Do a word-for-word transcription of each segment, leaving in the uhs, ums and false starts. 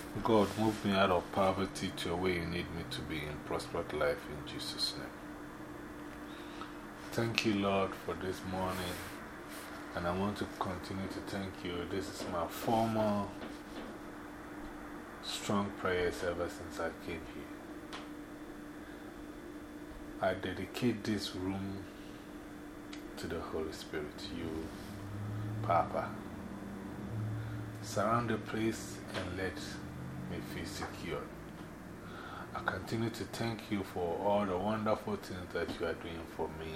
God, move me out of poverty to where you need me to be in prospered life in Jesus' name. Thank you, Lord, for this morning. And I want to continue to thank you. This is my former strong prayers ever since I came here. I dedicate this room to the Holy Spirit, you, Papa. Surround the place and let me feel secure. I continue to thank you for all the wonderful things that you are doing for me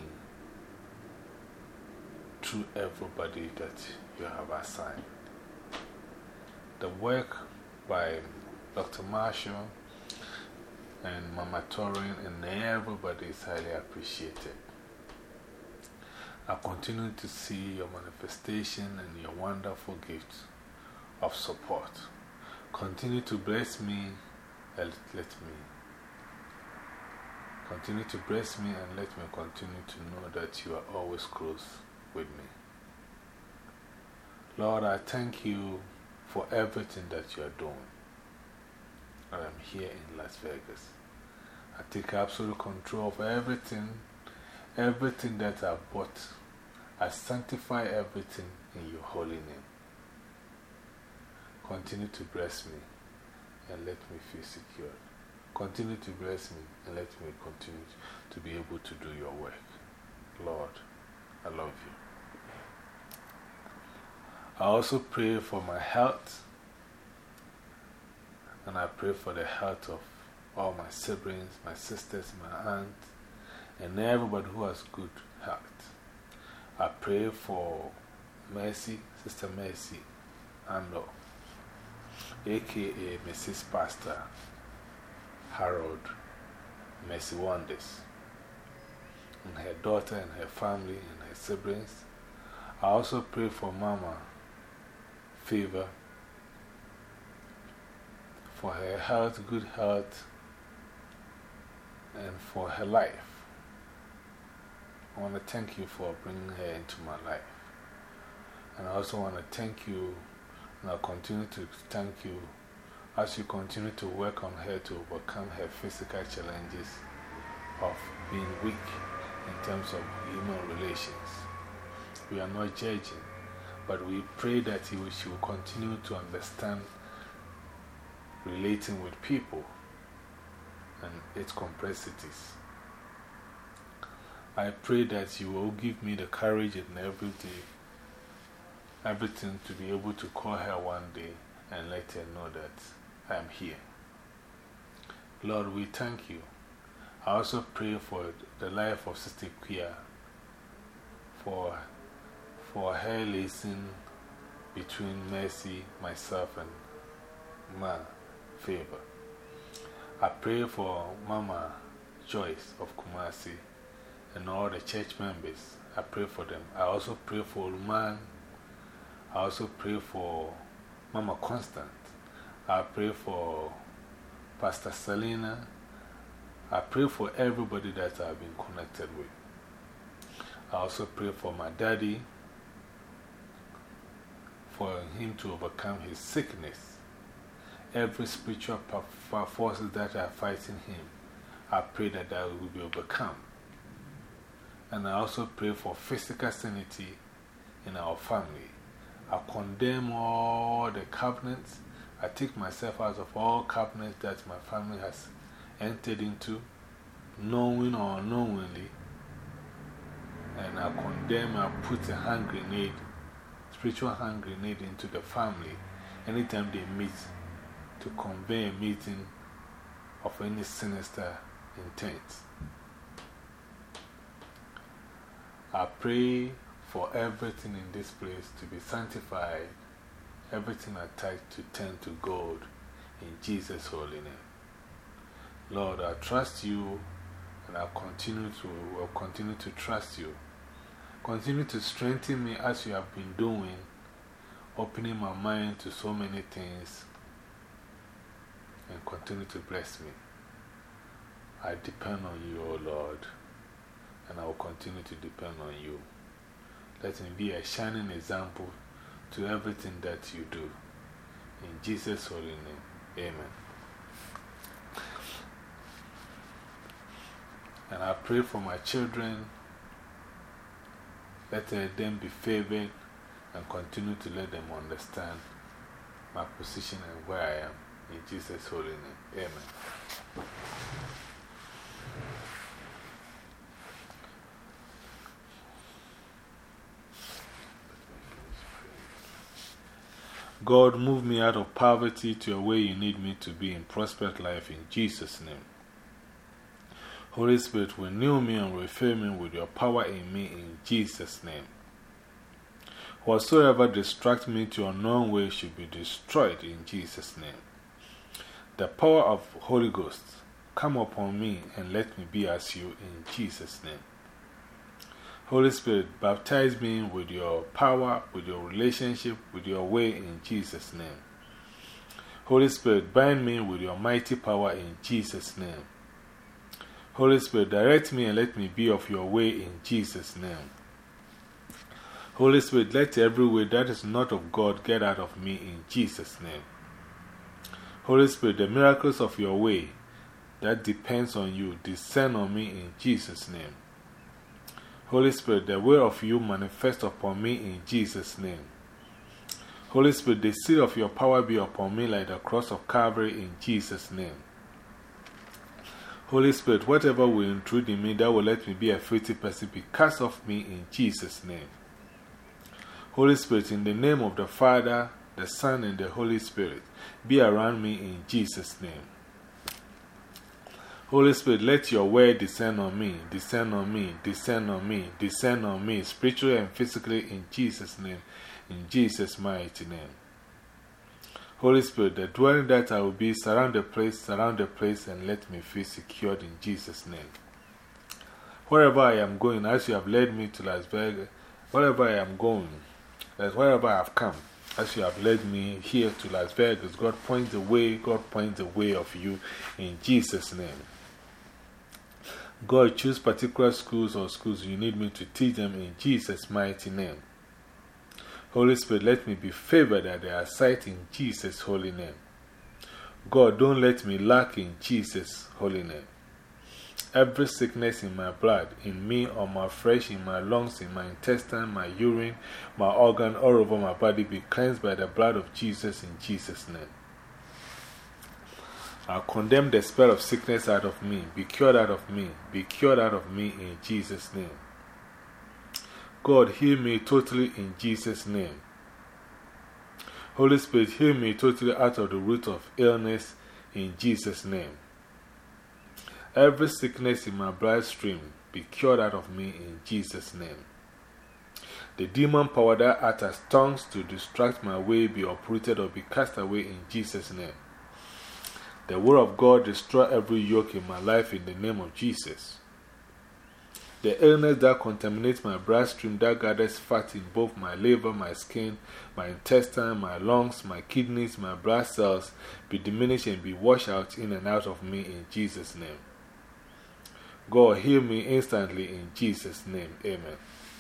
through everybody that you have assigned. The work by Doctor Marshall and Mama Torin and everybody is highly appreciated. I continue to see your manifestation and your wonderful gifts of support. Continue to bless me and let me. Continue to bless me and let me continue to know that you are always close with me. Lord, I thank you for everything that you are doing. I am here in Las Vegas. I take absolute control of everything, everything that I've bought. I sanctify everything in your holy name. Continue to bless me and let me feel secure. Continue to bless me and let me continue to be able to do your work. Lord, I love you. I also pray for my health, and I pray for the health of all my siblings, my sisters, my aunts, and everybody who has good health. I pray for Mercy, Sister Mercy, Ando, aka Missus Pastor Harold Mercy Wonders, and her daughter and her family and her siblings. I also pray for Mama Favor, for her health, good health, and for her life. I want to thank you for bringing her into my life. And I also want to thank you, and I'll continue to thank you as you continue to work on her to overcome her physical challenges of being weak in terms of human relations. We are not judging, but we pray that she will continue to understand relating with people and its complexities. I pray that you will give me the courage and every day, everything to be able to call her one day and let her know that I am here. Lord, we thank you. I also pray for the life of Sister Quia, for, for her liaison between Mercy, myself, and Ma Favor. I pray for Mama Joyce of Kumasi and all the church members. I pray for them. I also pray for Ulman. I also pray for Mama Constant. I pray for Pastor Selena. I pray for everybody that I've been connected with. I also pray for my daddy, for him to overcome his sickness. Every spiritual forces that are fighting him, I pray that that will be overcome. And I also pray for physical sanity in our family. I condemn all the covenants. I take myself out of all covenants that my family has entered into, knowing or unknowingly. And I condemn, I put a hand grenade, spiritual hand grenade into the family anytime they meet to convey a meeting of any sinister intent. I pray for everything in this place to be sanctified, everything attached to turn to gold in Jesus' holy name. Lord, I trust you, and I continue to, will continue to trust you. Continue to strengthen me as you have been doing, opening my mind to so many things, and continue to bless me. I depend on you, O Lord, and I will continue to depend on you. Let me be a shining example to everything that you do. In Jesus' holy name, Amen. And I pray for my children. Let them be favored and continue to let them understand my position and where I am. In Jesus' holy name. Amen. God, move me out of poverty to a way you need me to be in prosperous life in Jesus' name. Holy Spirit, renew me and refill me with your power in me in Jesus' name. Whatsoever distracts me to unknown ways should be destroyed in Jesus' name. The power of Holy Ghost, come upon me and let me be as you in Jesus' name. Holy Spirit, baptize me with your power, with your relationship, with your way in Jesus' name. Holy Spirit, bind me with your mighty power in Jesus' name. Holy Spirit, direct me and let me be of your way in Jesus' name. Holy Spirit, let every way that is not of God get out of me in Jesus' name. Holy Spirit, the miracles of your way that depends on you, descend on me in Jesus' name. Holy Spirit, the way of you manifest upon me in Jesus' name. Holy Spirit, the seal of your power be upon me like the cross of Calvary in Jesus' name. Holy Spirit, whatever will intrude in me that will let me be a filthy person be cast off me in Jesus' name. Holy Spirit, in the name of the Father, the Son, and the Holy Spirit, be around me in Jesus' name. Holy Spirit, let your word descend on me, descend on me, descend on me, descend on me, spiritually and physically in Jesus' name, in Jesus' mighty name. Holy Spirit, the dwelling that I will be, surround the place, surround the place, and let me feel secured in Jesus' name. Wherever I am going, as you have led me to Las Vegas, wherever I am going, that wherever I have come, as you have led me here to Las Vegas, God points the way, God points the way of you in Jesus' name. God, choose particular schools or schools you need me to teach them in Jesus' mighty name. Holy Spirit, let me be favored at their sight in Jesus' holy name. God, don't let me lack in Jesus' holy name. Every sickness in my blood, in me, on my flesh, in my lungs, in my intestine, my urine, my organ, all over my body be cleansed by the blood of Jesus in Jesus' name. I condemn the spirit of sickness out of me, be cured out of me, be cured out of me in Jesus' name. God, heal me totally in Jesus' name. Holy Spirit, heal me totally out of the root of illness in Jesus' name. Every sickness in my bloodstream be cured out of me in Jesus' name. The demon power that utters tongues to distract my way be uprooted or be cast away in Jesus' name. The word of God destroy every yoke in my life in the name of Jesus. The illness that contaminates my bloodstream that gathers fat in both my liver, my skin, my intestine, my lungs, my kidneys, my blood cells be diminished and be washed out in and out of me in Jesus' name. God, heal me instantly in Jesus' name. Amen.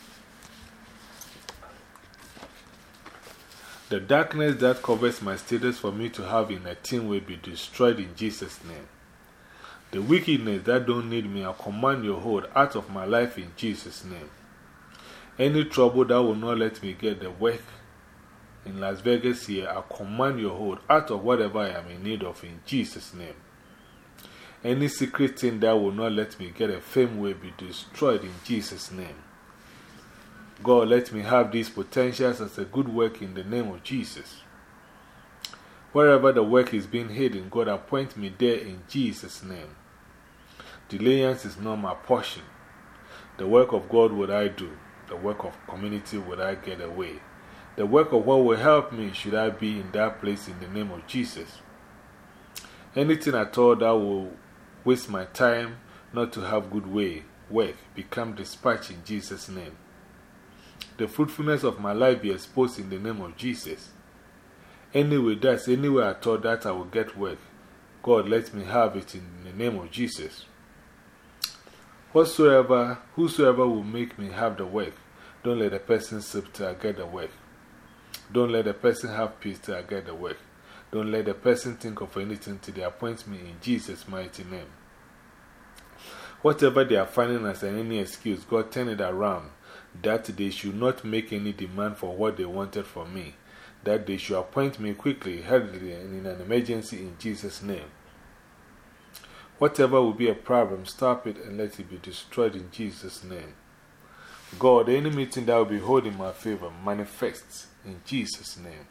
The darkness that covers my status for me to have in a team will be destroyed in Jesus' name. The wickedness that don't need me, I command your hold out of my life in Jesus' name. Any trouble that will not let me get the work in Las Vegas here, I command your hold out of whatever I am in need of in Jesus' name. Any secret thing that will not let me get a fame will be destroyed in Jesus' name. God, let me have these potentials as a good work in the name of Jesus. Wherever the work is being hidden, God, appoint me there in Jesus' name. Delayance is not my portion. The work of God would I do. The work of community would I get away. The work of what will help me should I be in that place in the name of Jesus. Anything at all that will waste my time not to have good way, work, become dispatched in Jesus' name. The fruitfulness of my life be exposed in the name of Jesus. Anyway, that's anywhere I thought that I will get work. God, let me have it in the name of Jesus. Whatsoever, whosoever will make me have the work, don't let the person sleep till I get the work. Don't let the person have peace till I get the work. Don't let the person think of anything till they appoint me in Jesus' mighty name. Whatever they are finding as any excuse, God turn it around, that they should not make any demand for what they wanted from me, that they should appoint me quickly, hurriedly, and in an emergency in Jesus' name. Whatever will be a problem, stop it and let it be destroyed in Jesus' name. God, any meeting that will be held in my favor manifests in Jesus' name.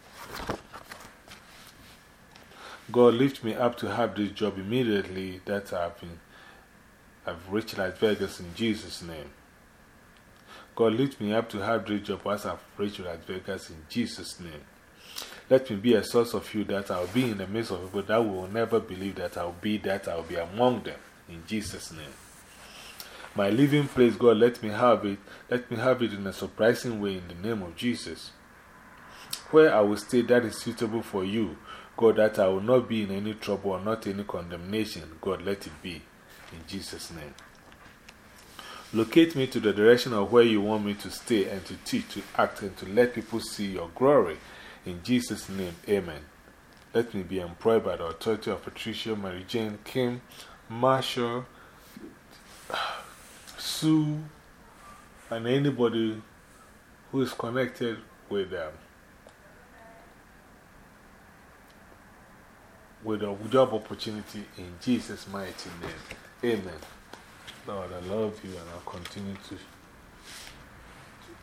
God, lift me up to have this job immediately that I've, been, I've reached Las Vegas in Jesus' name. God, lift me up to have this job as I've reached Las Vegas in Jesus' name. Let me be a source of you that I'll be in the midst of people that will never believe that I'll be, that I'll be among them in Jesus' name. My living place, God, let me have it. Let me have it in a surprising way in the name of Jesus. Where I will stay that is suitable for you, God, that I will not be in any trouble or not any condemnation. God, let it be in Jesus' name. Locate me to the direction of where you want me to stay and to teach, to act, and to let people see your glory. In Jesus' name, amen. Let me be employed by the authority of Patricia, Mary Jane, Kim, Marshall, Sue, and anybody who is connected with them. With a job opportunity in Jesus' mighty name. Amen. Lord, I love you and I'll continue to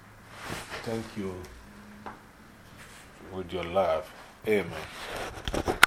thank you with your love. Amen.